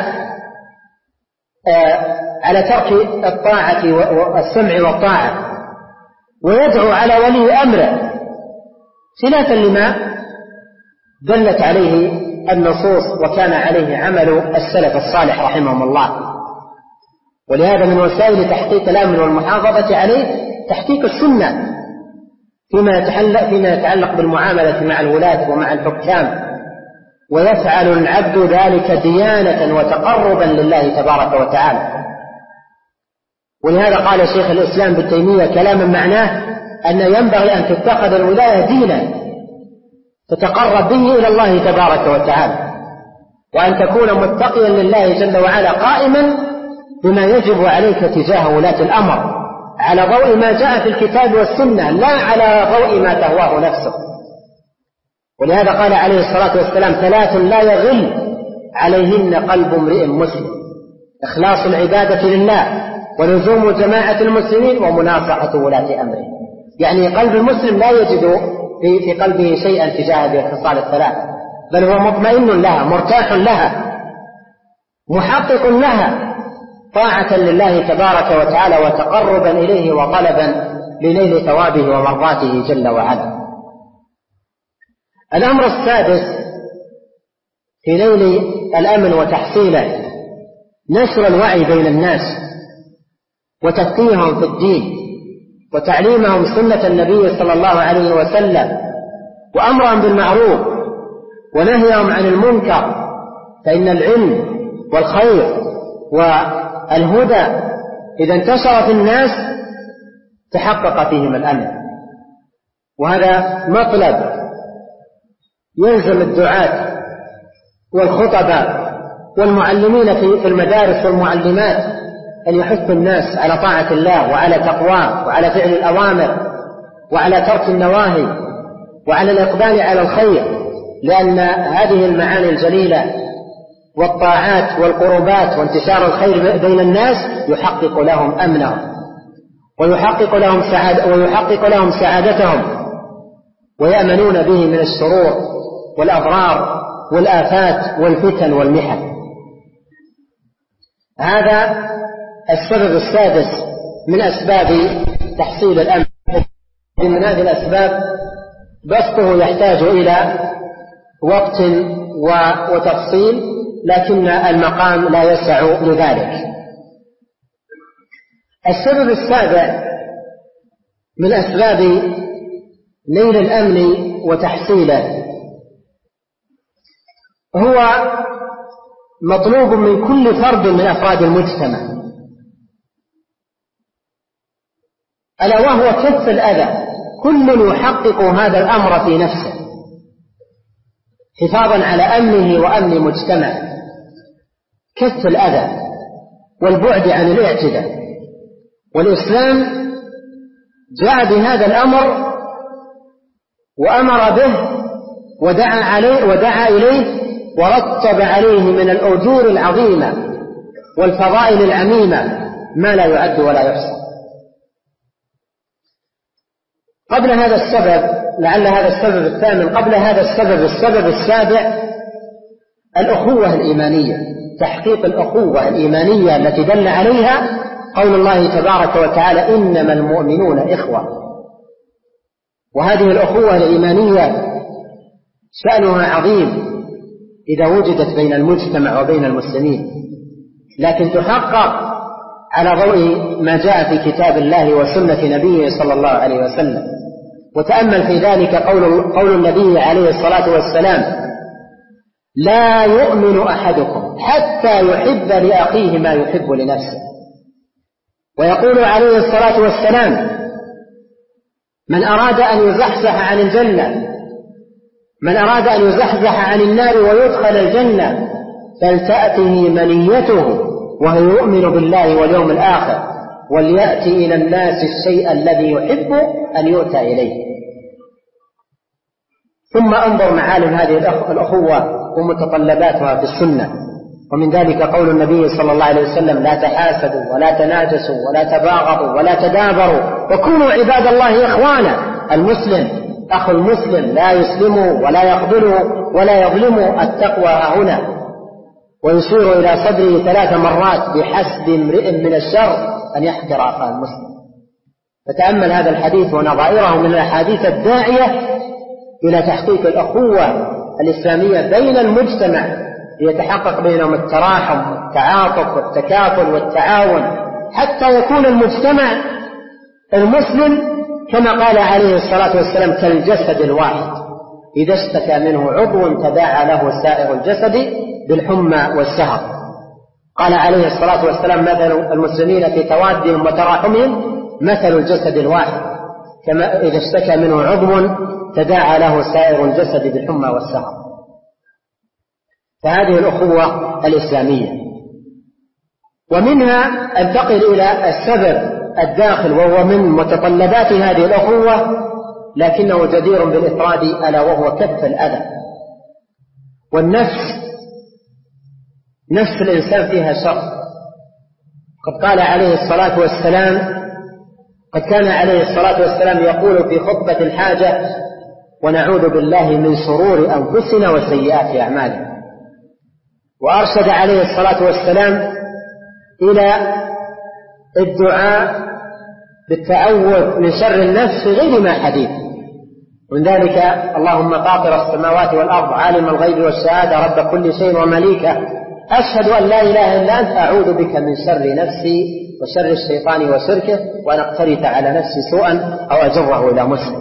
على ترك الطاعة والسمع والطاعة، ويدعو على ولي أمره خلافا لما دلت عليه النصوص وكان عليه عمل السلف الصالح رحمهم الله. ولهذا من وسائل تحقيق الأمن والمحافظة عليه تحقيق السنة فيما يتعلق بالمعاملة مع الولاة ومع الحكام، ويفعل العبد ذلك ديانة وتقربا لله تبارك وتعالى. ولهذا قال شيخ الإسلام ابن تيمية كلاما معناه أن ينبغي أن تتخذ الولاية دينا تتقرب به إلى الله تبارك وتعالى، وأن تكون متقيا لله جل وعلا قائما بما يجب عليك تجاه ولاة الأمر على ضوء ما جاء في الكتاب والسنة، لا على ضوء ما تهواه نفسه. ولهذا قال عليه الصلاة والسلام: 3 لا يغل عليهن قلب امرئ مسلم: إخلاص العبادة لله، ولزوم جماعة المسلمين، ومناصحة ولاة أمره. يعني قلب المسلم لا يجد في قلبه شيئا تجاه هذه الخصال ال3، بل هو مطمئن لها، مرتاح لها، محقق لها، طاعة لله تبارك وتعالى وتقربا إليه وطلبا لنيل ثوابه ومرضاته جل وعلا. الأمر السادس في نيل الأمن وتحصيله نشر الوعي بين الناس وتفقيههم في الدين وتعليمهم سنة النبي صلى الله عليه وسلم، وأمرهم بالمعروف ونهيهم عن المنكر، فإن العلم والخير والهدى إذا انتشر في الناس تحقق فيهم الأمن. وهذا مطلب يلزم الدعاة والخطباء والمعلمين في المدارس والمعلمات أن يحثوا الناس على طاعة الله وعلى تقواه وعلى فعل الأوامر وعلى ترك النواهي وعلى الإقبال على الخير، لأن هذه المعاني الجليلة والطاعات والقربات وانتشار الخير بين الناس يحقق لهم أمنهم ويحقق لهم سعادتهم، ويأمنون به من الشرور والأضرار والآفات والفتن والمحن. هذا السبب السادس من أسباب تحصيل الأمن. من هذه الأسباب بسطه يحتاج إلى وقت وتفصيل، لكن المقام لا يسع لذلك. السبب السابع من أسباب نيل الأمن وتحصيله هو مطلوب من كل فرد من أفراد المجتمع، ألا وهو كف الأذى. كل يحقق هذا الأمر في نفسه حفاظا على أمنه وأمن مجتمعه، كف الأذى والبعد عن الاعتداء. والإسلام جاء بهذا الأمر وأمر به ودعا إليه ورتب عليه من الأجور العظيمة والفضائل العميمة ما لا يعد ولا يحصى. قبل هذا السبب، لعل هذا السبب الثامن، قبل هذا السبب السابع الأخوة الإيمانية، تحقيق الأخوة الإيمانية التي دل عليها قول الله تبارك وتعالى: إنما المؤمنون إخوة. وهذه الأخوة الإيمانية شأنها عظيم إذا وجدت بين المجتمع وبين المسلمين، لكن تحقق على ضوء ما جاء في كتاب الله وسنة نبيه صلى الله عليه وسلم. وتأمل في ذلك قول النبي عليه الصلاة والسلام: لا يؤمن أحدكم حتى يحب لأخيه ما يحب لنفسه. ويقول عليه الصلاة والسلام: من أراد أن يزحزح عن الجنة، من أراد أن يزحزح عن النار ويدخل الجنة فلتأته منيته وهو يؤمن بالله واليوم الآخر وليأتي إلى الناس الشيء الذي يحب أن يؤتى إليه. ثم انظر معالم هذه الأخوة ومتطلباتها في السنة. ومن ذلك قول النبي صلى الله عليه وسلم: لا تحاسدوا ولا تناجسوا ولا تباغضوا ولا تدابروا وكونوا عباد الله إخوانا. المسلم أخو المسلم لا يسلم ولا يقبل ولا يظلم. التقوى هنا. ويشير إلى صدره 3 مرات: بحسب امرئ من الشر أن يحقر أخاه المسلم. فتأمل هذا الحديث ونظائره من الأحاديث الداعية إلى تحقيق الأخوة الإسلامية بين المجتمع ليتحقق بينهم التراحم والتعاطف والتكافل والتعاون، حتى يكون المجتمع المسلم كما قال عليه الصلاة والسلام كالجسد الواحد، إذا اشتكى منه عضو تداعى له سائر الجسد بالحمى والسهر. قال عليه الصلاة والسلام مثل المسلمين في توادهم وتراحمهم مثل الجسد الواحد، كما إذا اشتكى منه عضو تداعى له سائر الجسد بالحمى والسهر. فهذه الأخوة الإسلامية. ومنها أنتقل إلى السبب الداخل وهو من متطلبات هذه الأخوة لكنه جدير بالإفراد، ألا وهو كف الأذى. والنفس، نفس الإنسان فيها شر. قد قال عليه الصلاة والسلام، قد كان عليه الصلاة والسلام يقول في خطبة الحاجة: ونعوذ بالله من شرور أنفسنا وسيئات أعمالنا. وأرشد عليه الصلاة والسلام إلى الدعاء بالتعوذ من شر النفس في غير ما حديث، من ذلك: اللهم فاطر السماوات والأرض عالم الغيب والشهادة رب كل شيء ومليكه، أشهد أن لا إله إلا أنت، أعوذ بك من شر نفسي وشر الشيطان وشركه، وأن أقترف على نفسي سوءا أو أجره إلى مسلم.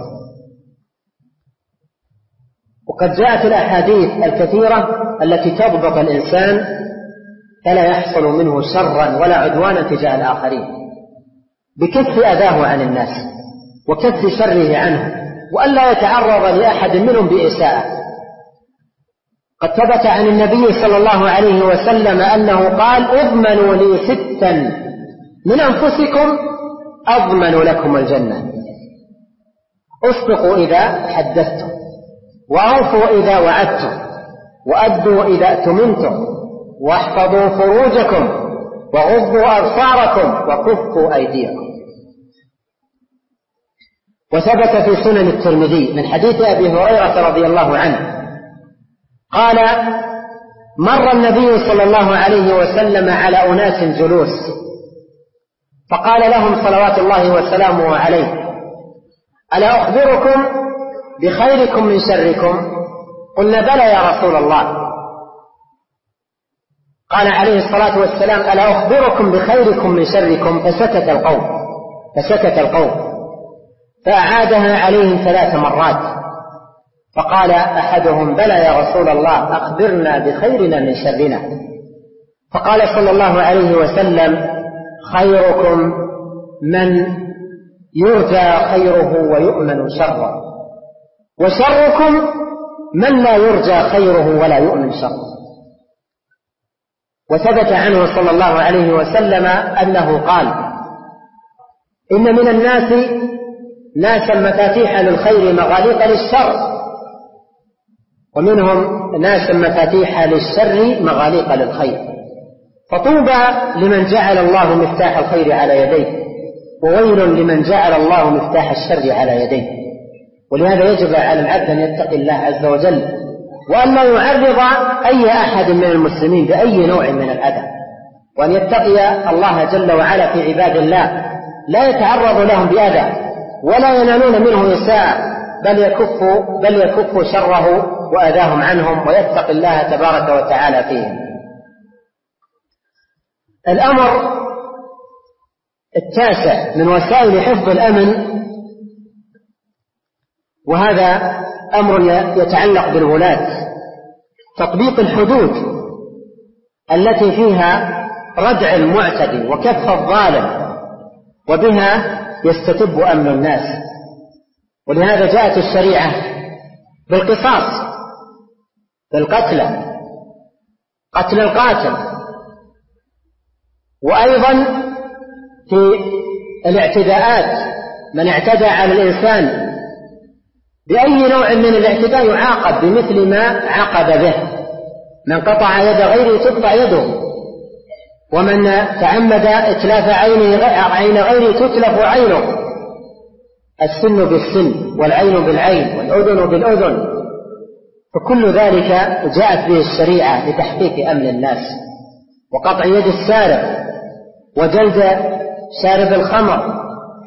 وقد جاءت الأحاديث الكثيرة التي تضبط الإنسان فلا يحصل منه شرا ولا عدوانا تجاه الآخرين، بكف أذاه عن الناس وكف شره عنه، وألا يتعرض لأحد منهم بإساءة. قد ثبت عن النبي صلى الله عليه وسلم أنه قال: اضمنوا لي 6 من أنفسكم أضمن لكم الجنة: اصدقوا إذا حدثتم، وأوفوا إذا وعدتم، وأدوا إذا اؤتمنتم، واحفظوا فروجكم، وغضوا أبصاركم، وكفوا أيديكم. وثبت في سنن الترمذي من حديث أبي هريرة رضي الله عنه قال: مر النبي صلى الله عليه وسلم على أناس جلوس، فقال لهم صلوات الله وسلامه عليه: ألا أخبركم بخيركم من شركم؟ قلنا: بلى يا رسول الله. قال عليه الصلاة والسلام: ألا أخبركم بخيركم من شركم؟ فسكت القوم، فأعادها عليهم 3 مرات، فقال أحدهم: بلى يا رسول الله، أخبرنا بخيرنا من شرنا. فقال صلى الله عليه وسلم: خيركم من يرجى خيره ويؤمن شره، وشركم من لا يرجى خيره ولا يؤمن شره. وثبت عنه صلى الله عليه وسلم أنه قال: إن من الناس ناسا مفاتيح للخير مغاليق للشر، ومنهم ناسا مفاتيح للشر مغاليق للخير، فطوبى لمن جعل الله مفتاح الخير على يديه، وويل لمن جعل الله مفتاح الشر على يديه. ولهذا يجب على العبد أن يتقي الله عز وجل، وأن لا يعرض أي أحد من المسلمين بأي نوع من الأذى، وأن يتقي الله جل وعلا في عباد الله، لا يتعرض لهم بأذى ولا ينالون منه إساءة، بل يكف شره وأذاهم عنهم، ويتقي الله تبارك وتعالى فيهم. الأمر التاسع من وسائل حفظ الأمن، وهذا أمر يتعلق بالولاة: تطبيق الحدود التي فيها ردع المعتدي وكف الظالم، وبها يستتب أمن الناس. ولهذا جاءت الشريعة بالقصاص، بالقتل، قتل القاتل، وأيضا في الاعتداءات، من اعتدى على الإنسان بأي نوع من الاعتداء يعاقب بمثل ما عاقب به، من قطع يد غيره تقطع يده، ومن تعمد إتلاف عين غيره تتلف عينه، السن بالسن والعين بالعين والأذن بالأذن، فكل ذلك جاءت به الشريعة لتحقيق أمن الناس، وقطع يد السارق، وجلد شارب الخمر،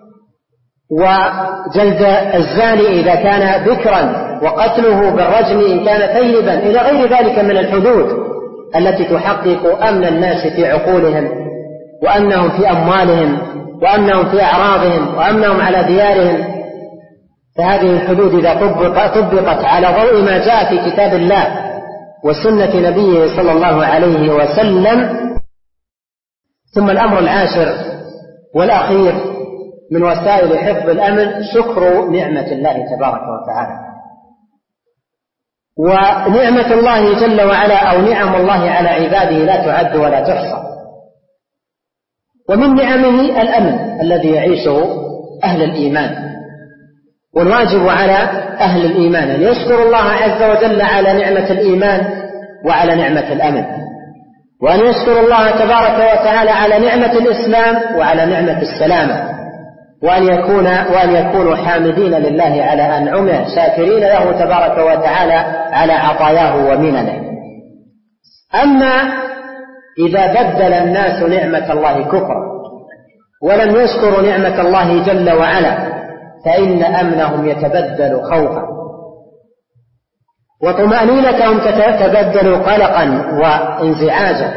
وجلد الزاني إذا كان بكرا، وقتله بالرجم إن كان ثيبا، إلى غير ذلك من الحدود التي تحقق أمن الناس في عقولهم وأمنهم في أموالهم وأمنهم في أعراضهم وأمنهم على ديارهم. فهذه الحدود إذا طبقت على ضوء ما جاء في كتاب الله وسنة نبيه صلى الله عليه وسلم. ثم الأمر العاشر والأخير من وسائل حفظ الأمن شكر نعمة الله تبارك وتعالى. ونعمة الله جل وعلا أو نعم الله على عباده لا تعد ولا تحصى، ومن نعمه الأمن الذي يعيشه أهل الإيمان. والواجب على أهل الإيمان أن يشكروا الله عز وجل على نعمة الإيمان وعلى نعمة الأمن، وأن يشكروا الله تبارك وتعالى على نعمة الإسلام وعلى نعمة السلامة، وأن يكونوا حامدين لله على أنعمه شاكرين له تبارك وتعالى على عطاياه ومننه. أما إذا بدل الناس نعمة الله كفرا ولم يشكروا نعمة الله جل وعلا فإن أمنهم يتبدل خوفا وطمأنينتهم تتبدل قلقا وانزعاجا.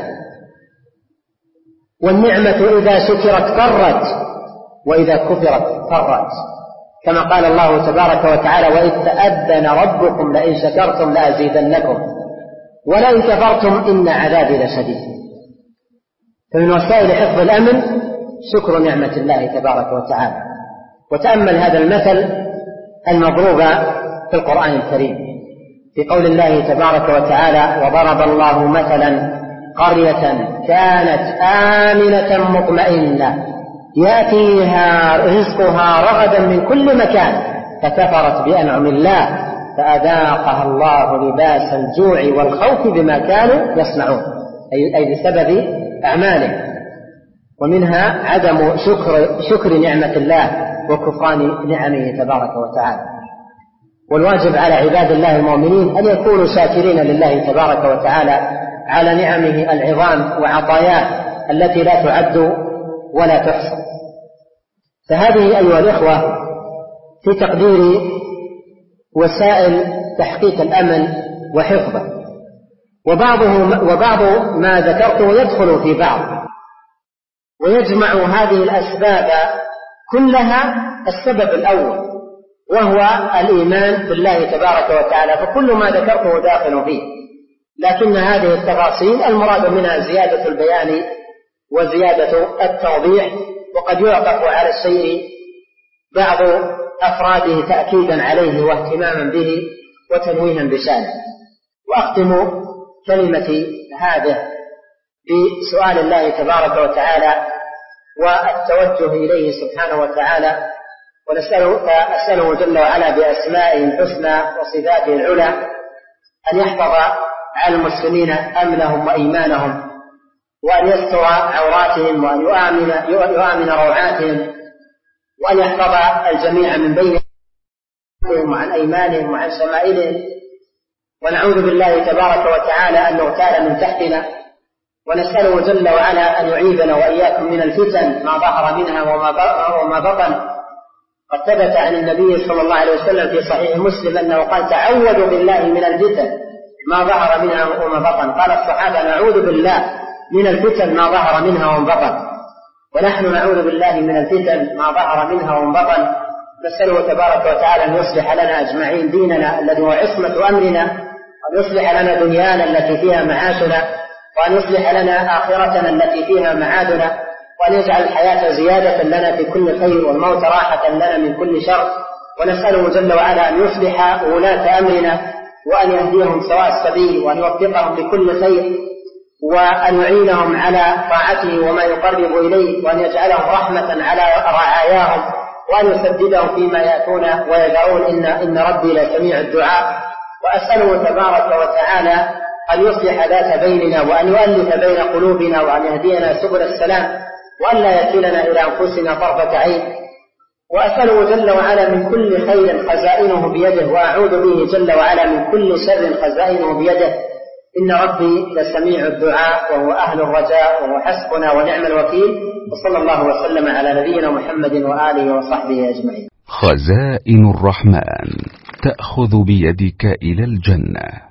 والنعمة إذا شكرت قرت وإذا كفرت فرت، كما قال الله تبارك وتعالى: وإذ تأذن ربكم لئن شكرتم لأزيدنكم ولئن كفرتم إن عذابي لشديد. فمن وسائل حفظ الأمن شكر نعمة الله تبارك وتعالى. وتأمل هذا المثل المضروب في القرآن الكريم في قول الله تبارك وتعالى: وضرب الله مثلا قرية كانت آمنة مطمئنة يأتيها رزقها رغدا من كل مكان فكفرت بأنعم الله فأذاقها الله لباس الجوع والخوف بما كانوا يصنعون، أي بسبب أعمالهم. ومنها عدم شكر نعمة الله وكفران نعمه تبارك وتعالى. والواجب على عباد الله المؤمنين أن يكونوا شاكرين لله تبارك وتعالى على نعمه العظام وعطاياه التي لا تعد ولا تحصى. فهذه أيها الإخوة في تقدير وسائل تحقيق الأمن وحفظه، وبعض ما ذكرته يدخل في بعض، ويجمع هذه الأسباب كلها السبب الأول وهو الإيمان بالله تبارك وتعالى، فكل ما ذكرته داخل فيه. لكن هذه التفاصيل المراد منها زيادة البيان وزيادة التوضيح، وقد يعطف على الشيء بعض أفراده تأكيدا عليه واهتماما به وتنويها بشانه. وأختم كلمتي هذه بسؤال الله تبارك وتعالى والتوجه إليه سبحانه وتعالى، أسأله جل وعلا بأسمائه الحسنى وصفاته العلى أن يحفظ على المسلمين أمنهم وإيمانهم، وأن يستر عوراتهم، وأن يؤمن روعاتهم، وأن يحفظ الجميع من بينهم وعن أيمانهم وعن شمائلهم. ونعوذ بالله تبارك وتعالى أن نغتال من تحتنا، ونسأله جل وعلا أن يعيذنا وإياكم من الفتن ما ظهر منها وما بطن. قد ثبت عن النبي صلى الله عليه وسلم في صحيح مسلم أنه قال: تعوذوا بالله من الفتن ما ظهر منها وما بطن. قال الصحابة: نعوذ بالله من الفتن ما ظهر منها وما بطن. ونحن نعوذ بالله من الفتن ما ظهر منها وما بطن. نسأله تبارك وتعالى أن يصلح لنا أجمعين ديننا الذي هو عصمة أمرنا، وأن يصلح لنا دنيانا التي فيها معاشنا، وأن يصلح لنا آخرتنا التي فيها معادنا، وأن يجعل الحياة زيادة لنا في كل خير والموت راحة لنا من كل شر. ونسأله جل وعلا أن يصلح ولاة أمرنا وأن يهديهم سواء السبيل، وأن يوفقهم لكل خير، وأن يعينهم على طاعته وما يقرب إليه، وأن يجعلهم رحمة على رعاياهم، وأن يسددهم فيما يأتون ويدعون إن ربي لسميع الدعاء. وأسأله تبارك وتعالى أن يصلح ذات بيننا، وأن يؤلف بين قلوبنا، وأن يهدينا سبل السلام، وأن لا يكلنا إلى أنفسنا طرفة عين. وأسأله جل وعلا من كل خير خزائنه بيده، وأعوذ به جل وعلا من كل شر خزائنه بيده. إن ربي لسميع الدعاء وهو أهل الرجاء وهو حسبنا ونعم الوكيل. وصلى الله وسلم على نبينا محمد وآله وصحبه أجمعين. خزائن الرحمن تأخذ بيدك إلى الجنة.